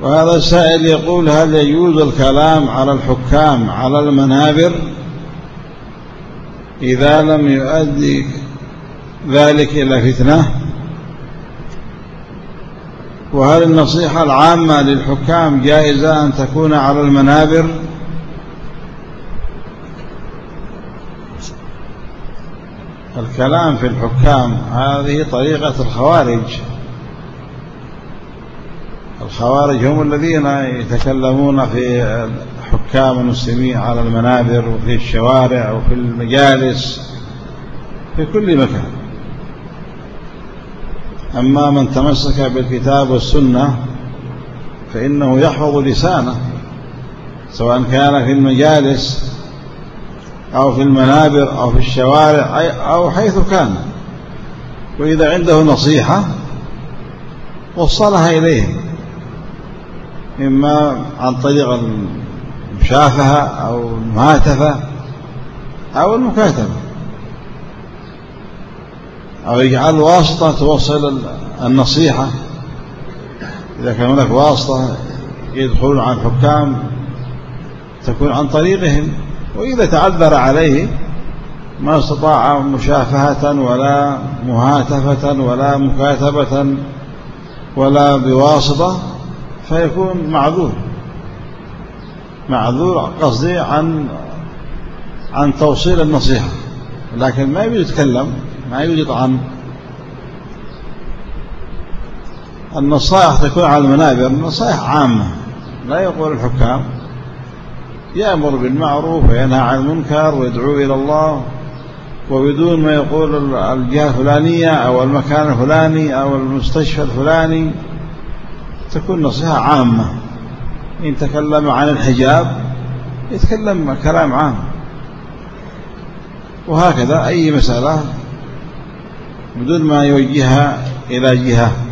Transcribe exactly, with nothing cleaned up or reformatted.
وهذا السائل يقول: هل يجوز الكلام على الحكام على المنابر إذا لم يؤدي ذلك إلى فتنة؟ وهل النصيحة العامة للحكام جائزة أن تكون على المنابر؟ الكلام في الحكام هذه طريقة الخوارج. الخوارج هم الذين يتكلمون في حكام المسلمين على المنابر وفي الشوارع وفي المجالس في كل مكان. أما من تمسك بالكتاب والسنة فإنه يحفظ لسانه، سواء كان في المجالس أو في المنابر أو في الشوارع أو حيث كان، وإذا عنده نصيحة وصلها إليهم، إما عن طريق المشافهة أو المهاتفة أو المكاتبة، أو يجعل واسطة توصل النصيحة. إذا كان هناك واسطة يدخلون عن الحكام تكون عن طريقهم، وإذا تعذر عليه ما استطاع مشافهة ولا مهاتفة ولا مكاتبة ولا بواسطة فيكون معذور معذور قصدي عن عن توصيل النصيحة، لكن ما يريد يتكلم، ما يريد يطعن. النصائح تكون على المنابر نصائح عامة، لا يقول الحكام يأمر بالمعروف وينهى عن المنكر ويدعو إلى الله، وبدون ما يقول الجهة الفلانية أو المكان الفلاني أو المستشفى الفلاني. تكون نصيحة عامة. إن تكلم عن الحجاب يتكلم كلام عام، وهكذا أي مسألة بدون ما يوجهها إلى جهة.